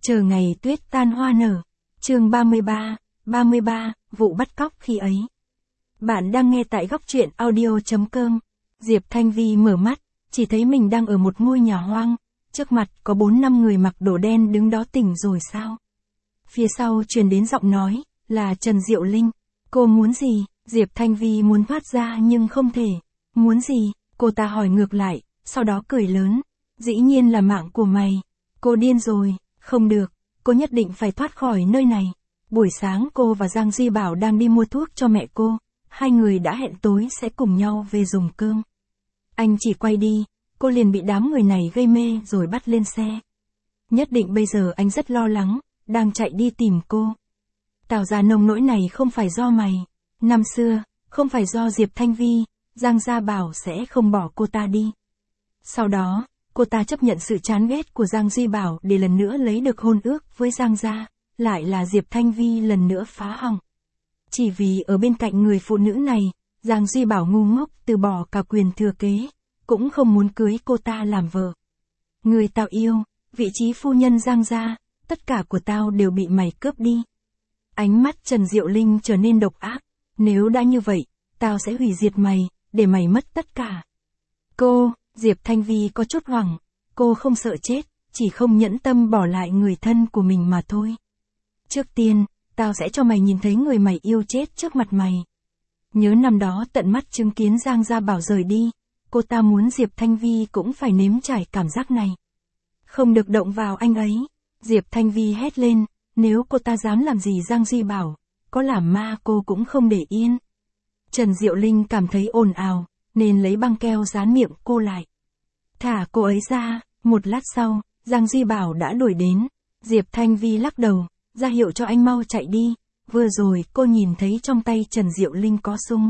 Chờ ngày tuyết tan hoa nở. Chương 33, vụ bắt cóc khi ấy. Bạn đang nghe tại góc truyện audio.com. Diệp Thanh Vi mở mắt, chỉ thấy mình đang ở một ngôi nhà hoang, trước mặt có 4-5 người mặc đồ đen đứng đó. Tỉnh rồi sao? Phía sau truyền đến giọng nói, là Trần Diệu Linh. Cô muốn gì? Diệp Thanh Vi muốn thoát ra nhưng không thể. Muốn gì? Cô ta hỏi ngược lại, sau đó cười lớn. Dĩ nhiên là mạng của mày. Cô điên rồi, không được, cô nhất định phải thoát khỏi nơi này. Buổi sáng cô và Giang Duy Bảo đang đi mua thuốc cho mẹ cô, hai người đã hẹn tối sẽ cùng nhau về dùng cơm. Anh chỉ quay đi, cô liền bị đám người này gây mê rồi bắt lên xe. Nhất định bây giờ anh rất lo lắng, đang chạy đi tìm cô. Tào ra nông nỗi này không phải do mày. Năm xưa, không phải do Diệp Thanh Vi, Giang Gia Bảo sẽ không bỏ cô ta đi. Sau đó, cô ta chấp nhận sự chán ghét của Giang Duy Bảo để lần nữa lấy được hôn ước với Giang Gia, lại là Diệp Thanh Vi lần nữa phá hỏng. Chỉ vì ở bên cạnh người phụ nữ này, Giang Duy Bảo ngu ngốc từ bỏ cả quyền thừa kế, cũng không muốn cưới cô ta làm vợ. Người tao yêu, vị trí phu nhân Giang Gia, tất cả của tao đều bị mày cướp đi. Ánh mắt Trần Diệu Linh trở nên độc ác, nếu đã như vậy, tao sẽ hủy diệt mày, để mày mất tất cả. Diệp Thanh Vi có chút hoảng, cô không sợ chết, chỉ không nhẫn tâm bỏ lại người thân của mình mà thôi. Trước tiên, tao sẽ cho mày nhìn thấy người mày yêu chết trước mặt mày. Nhớ năm đó tận mắt chứng kiến Giang Gia Bảo rời đi, cô ta muốn Diệp Thanh Vi cũng phải nếm trải cảm giác này. Không được động vào anh ấy, Diệp Thanh Vi hét lên, nếu cô ta dám làm gì Giang Duy Bảo, có làm ma cô cũng không để yên. Trần Diệu Linh cảm thấy ồn ào, nên lấy băng keo dán miệng cô lại. Thả cô ấy ra. Một lát sau, Giang Duy Bảo đã đuổi đến. Diệp Thanh Vi lắc đầu, ra hiệu cho anh mau chạy đi. Vừa rồi cô nhìn thấy trong tay Trần Diệu Linh có súng.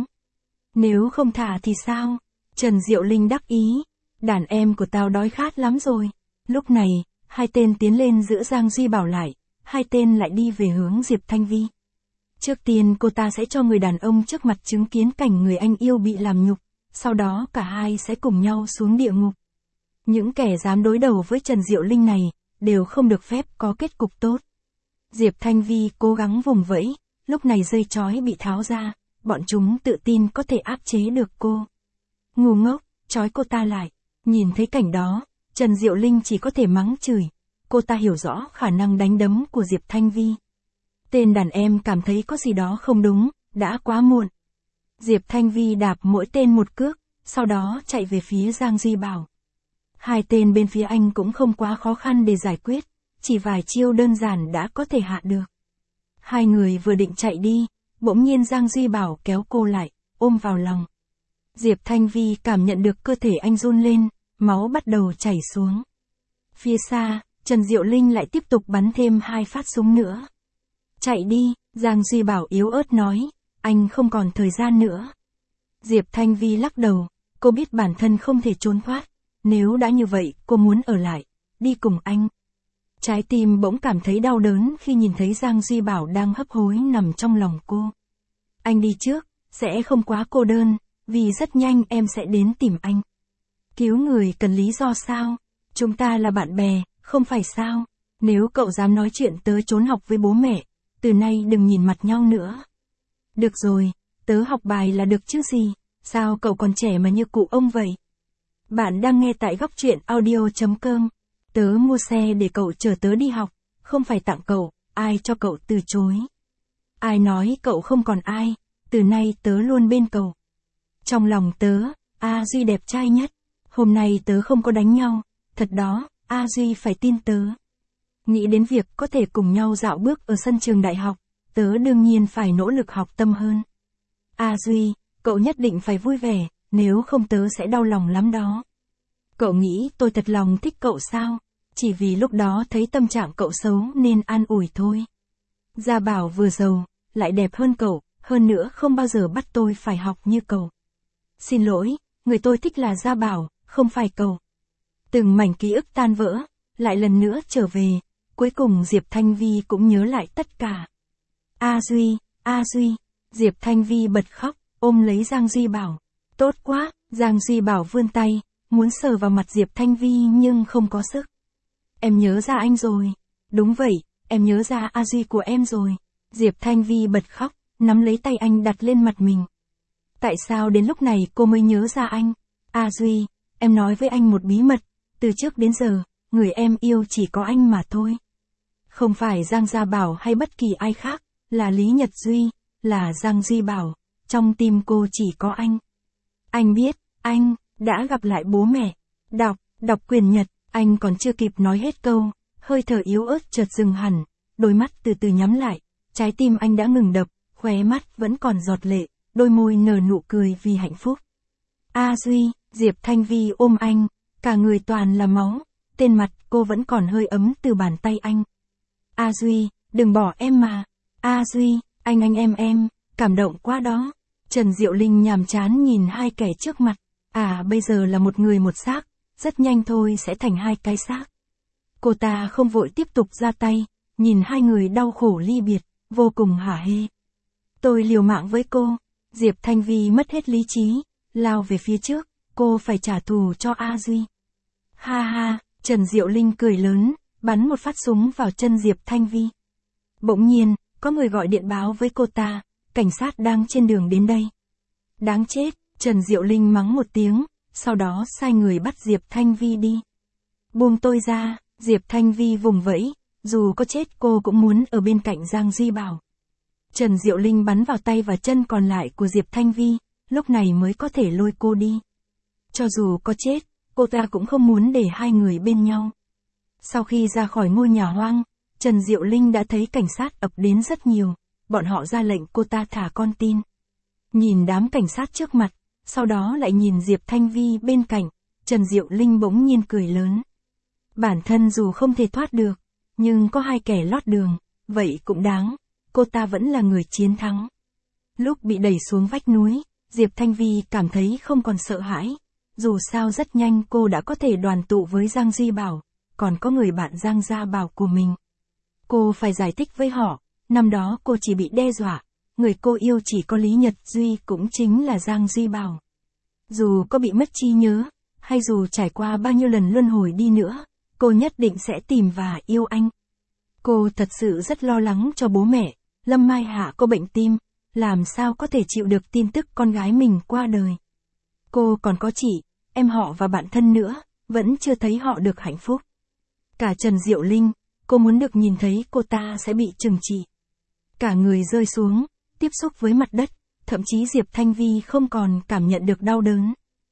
Nếu không thả thì sao? Trần Diệu Linh đắc ý. Đàn em của tao đói khát lắm rồi. Lúc này, hai tên tiến lên giữ Giang Duy Bảo lại. Hai tên lại đi về hướng Diệp Thanh Vi. Trước tiên cô ta sẽ cho người đàn ông trước mặt chứng kiến cảnh người anh yêu bị làm nhục. Sau đó cả hai sẽ cùng nhau xuống địa ngục. Những kẻ dám đối đầu với Trần Diệu Linh này, đều không được phép có kết cục tốt. Diệp Thanh Vi cố gắng vùng vẫy, lúc này dây trói bị tháo ra, bọn chúng tự tin có thể áp chế được cô. Ngu ngốc, trói cô ta lại. Nhìn thấy cảnh đó, Trần Diệu Linh chỉ có thể mắng chửi. Cô ta hiểu rõ khả năng đánh đấm của Diệp Thanh Vi. Tên đàn em cảm thấy có gì đó không đúng, đã quá muộn. Diệp Thanh Vi đạp mỗi tên một cước, sau đó chạy về phía Giang Duy Bảo. Hai tên bên phía anh cũng không quá khó khăn để giải quyết, chỉ vài chiêu đơn giản đã có thể hạ được. Hai người vừa định chạy đi, bỗng nhiên Giang Duy Bảo kéo cô lại, ôm vào lòng. Diệp Thanh Vi cảm nhận được cơ thể anh run lên, máu bắt đầu chảy xuống. Phía xa, Trần Diệu Linh lại tiếp tục bắn thêm 2 phát súng nữa. Chạy đi, Giang Duy Bảo yếu ớt nói, anh không còn thời gian nữa. Diệp Thanh Vi lắc đầu, cô biết bản thân không thể trốn thoát. Nếu đã như vậy, cô muốn ở lại, đi cùng anh. Trái tim bỗng cảm thấy đau đớn khi nhìn thấy Giang Duy Bảo đang hấp hối nằm trong lòng cô. Anh đi trước, sẽ không quá cô đơn, vì rất nhanh em sẽ đến tìm anh. Cứu người cần lý do sao? Chúng ta là bạn bè, không phải sao? Nếu cậu dám nói chuyện tớ trốn học với bố mẹ, từ nay đừng nhìn mặt nhau nữa. Được rồi, tớ học bài là được chứ gì, sao cậu còn trẻ mà như cụ ông vậy? Bạn đang nghe tại góc truyện audio.com. Tớ mua xe để cậu chở tớ đi học, không phải tặng cậu, ai cho cậu từ chối. Ai nói cậu không còn ai, từ nay tớ luôn bên cậu. Trong lòng tớ, A Duy đẹp trai nhất. Hôm nay tớ không có đánh nhau, thật đó, A Duy phải tin tớ. Nghĩ đến việc có thể cùng nhau dạo bước ở sân trường đại học, tớ đương nhiên phải nỗ lực học tâm hơn. A Duy, cậu nhất định phải vui vẻ, nếu không tớ sẽ đau lòng lắm đó. Cậu nghĩ tôi thật lòng thích cậu sao? Chỉ vì lúc đó thấy tâm trạng cậu xấu nên an ủi thôi. Gia Bảo vừa giàu, lại đẹp hơn cậu, hơn nữa không bao giờ bắt tôi phải học như cậu. Xin lỗi, người tôi thích là Gia Bảo, không phải cậu. Từng mảnh ký ức tan vỡ, lại lần nữa trở về, cuối cùng Diệp Thanh Vi cũng nhớ lại tất cả. A Duy, Diệp Thanh Vi bật khóc, ôm lấy Giang Duy Bảo. Tốt quá, Giang Duy Bảo vươn tay, muốn sờ vào mặt Diệp Thanh Vi nhưng không có sức. Em nhớ ra anh rồi. Đúng vậy, em nhớ ra A Duy của em rồi. Diệp Thanh Vi bật khóc, nắm lấy tay anh đặt lên mặt mình. Tại sao đến lúc này cô mới nhớ ra anh? A Duy, em nói với anh một bí mật, từ trước đến giờ, người em yêu chỉ có anh mà thôi. Không phải Giang Gia Bảo hay bất kỳ ai khác, là Lý Nhật Duy, là Giang Duy Bảo, trong tim cô chỉ có anh. Anh biết, anh đã gặp lại bố mẹ. Đọc quyển nhật, anh còn chưa kịp nói hết câu, hơi thở yếu ớt chợt dừng hẳn, đôi mắt từ từ nhắm lại, trái tim anh đã ngừng đập, khóe mắt vẫn còn giọt lệ, đôi môi nở nụ cười vì hạnh phúc. A Duy, Diệp Thanh Vi ôm anh, cả người toàn là máu, trên mặt cô vẫn còn hơi ấm từ bàn tay anh. A Duy, đừng bỏ em mà. A Duy, anh em, cảm động quá đó. Trần Diệu Linh nhàm chán nhìn hai kẻ trước mặt. Bây giờ là một người một xác, rất nhanh thôi sẽ thành hai cái xác. Cô ta không vội tiếp tục ra tay, nhìn hai người đau khổ ly biệt, vô cùng hả hê. Tôi liều mạng với cô. Diệp Thanh Vi mất hết lý trí, lao về phía trước, cô phải trả thù cho A Duy. Ha ha, Trần Diệu Linh cười lớn, bắn một phát súng vào chân Diệp Thanh Vi. Bỗng nhiên, có người gọi điện báo với cô ta, cảnh sát đang trên đường đến đây. Đáng chết, Trần Diệu Linh mắng một tiếng, sau đó sai người bắt Diệp Thanh Vi đi. Buông tôi ra, Diệp Thanh Vi vùng vẫy, dù có chết cô cũng muốn ở bên cạnh Giang Duy Bảo. Trần Diệu Linh bắn vào tay và chân còn lại của Diệp Thanh Vi, lúc này mới có thể lôi cô đi. Cho dù có chết, cô ta cũng không muốn để hai người bên nhau. Sau khi ra khỏi ngôi nhà hoang, Trần Diệu Linh đã thấy cảnh sát ập đến rất nhiều, bọn họ ra lệnh cô ta thả con tin. Nhìn đám cảnh sát trước mặt, sau đó lại nhìn Diệp Thanh Vi bên cạnh, Trần Diệu Linh bỗng nhiên cười lớn. Bản thân dù không thể thoát được, nhưng có hai kẻ lót đường, vậy cũng đáng, cô ta vẫn là người chiến thắng. Lúc bị đẩy xuống vách núi, Diệp Thanh Vi cảm thấy không còn sợ hãi, dù sao rất nhanh cô đã có thể đoàn tụ với Giang Duy Bảo, còn có người bạn Giang Gia Bảo của mình. Cô phải giải thích với họ, năm đó cô chỉ bị đe dọa, người cô yêu chỉ có Lý Nhật Duy cũng chính là Giang Duy Bảo. Dù có bị mất trí nhớ, hay dù trải qua bao nhiêu lần luân hồi đi nữa, cô nhất định sẽ tìm và yêu anh. Cô thật sự rất lo lắng cho bố mẹ, Lâm Mai Hạ có bệnh tim, làm sao có thể chịu được tin tức con gái mình qua đời. Cô còn có chị, em họ và bạn thân nữa, vẫn chưa thấy họ được hạnh phúc. Cả Trần Diệu Linh, cô muốn được nhìn thấy cô ta sẽ bị trừng trị. Cả người rơi xuống, tiếp xúc với mặt đất, thậm chí Diệp Thanh Vi không còn cảm nhận được đau đớn.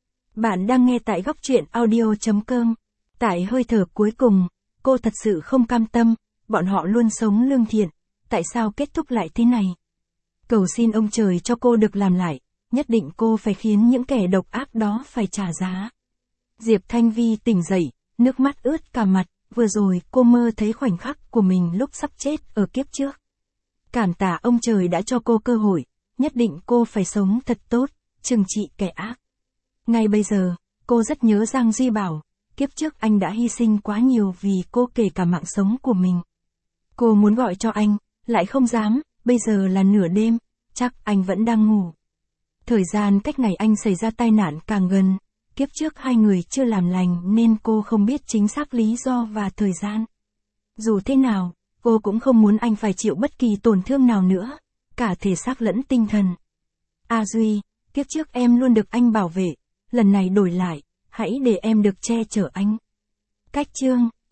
Bạn đang nghe tại góc truyện audio.com. Tại hơi thở cuối cùng, cô thật sự không cam tâm, bọn họ luôn sống lương thiện, tại sao kết thúc lại thế này? Cầu xin ông trời cho cô được làm lại, nhất định cô phải khiến những kẻ độc ác đó phải trả giá. Diệp Thanh Vi tỉnh dậy, nước mắt ướt cả mặt, vừa rồi cô mơ thấy khoảnh khắc của mình lúc sắp chết ở kiếp trước. Cảm tạ ông trời đã cho cô cơ hội, nhất định cô phải sống thật tốt, trừng trị kẻ ác. Ngay bây giờ, cô rất nhớ Giang Duy Bảo, kiếp trước anh đã hy sinh quá nhiều vì cô kể cả mạng sống của mình. Cô muốn gọi cho anh, lại không dám, bây giờ là nửa đêm, chắc anh vẫn đang ngủ. Thời gian cách ngày anh xảy ra tai nạn càng gần, kiếp trước hai người chưa làm lành nên cô không biết chính xác lý do và thời gian. Dù thế nào, cô cũng không muốn anh phải chịu bất kỳ tổn thương nào nữa, cả thể xác lẫn tinh thần. A Duy, kiếp trước em luôn được anh bảo vệ, lần này đổi lại, hãy để em được che chở anh. Cách chương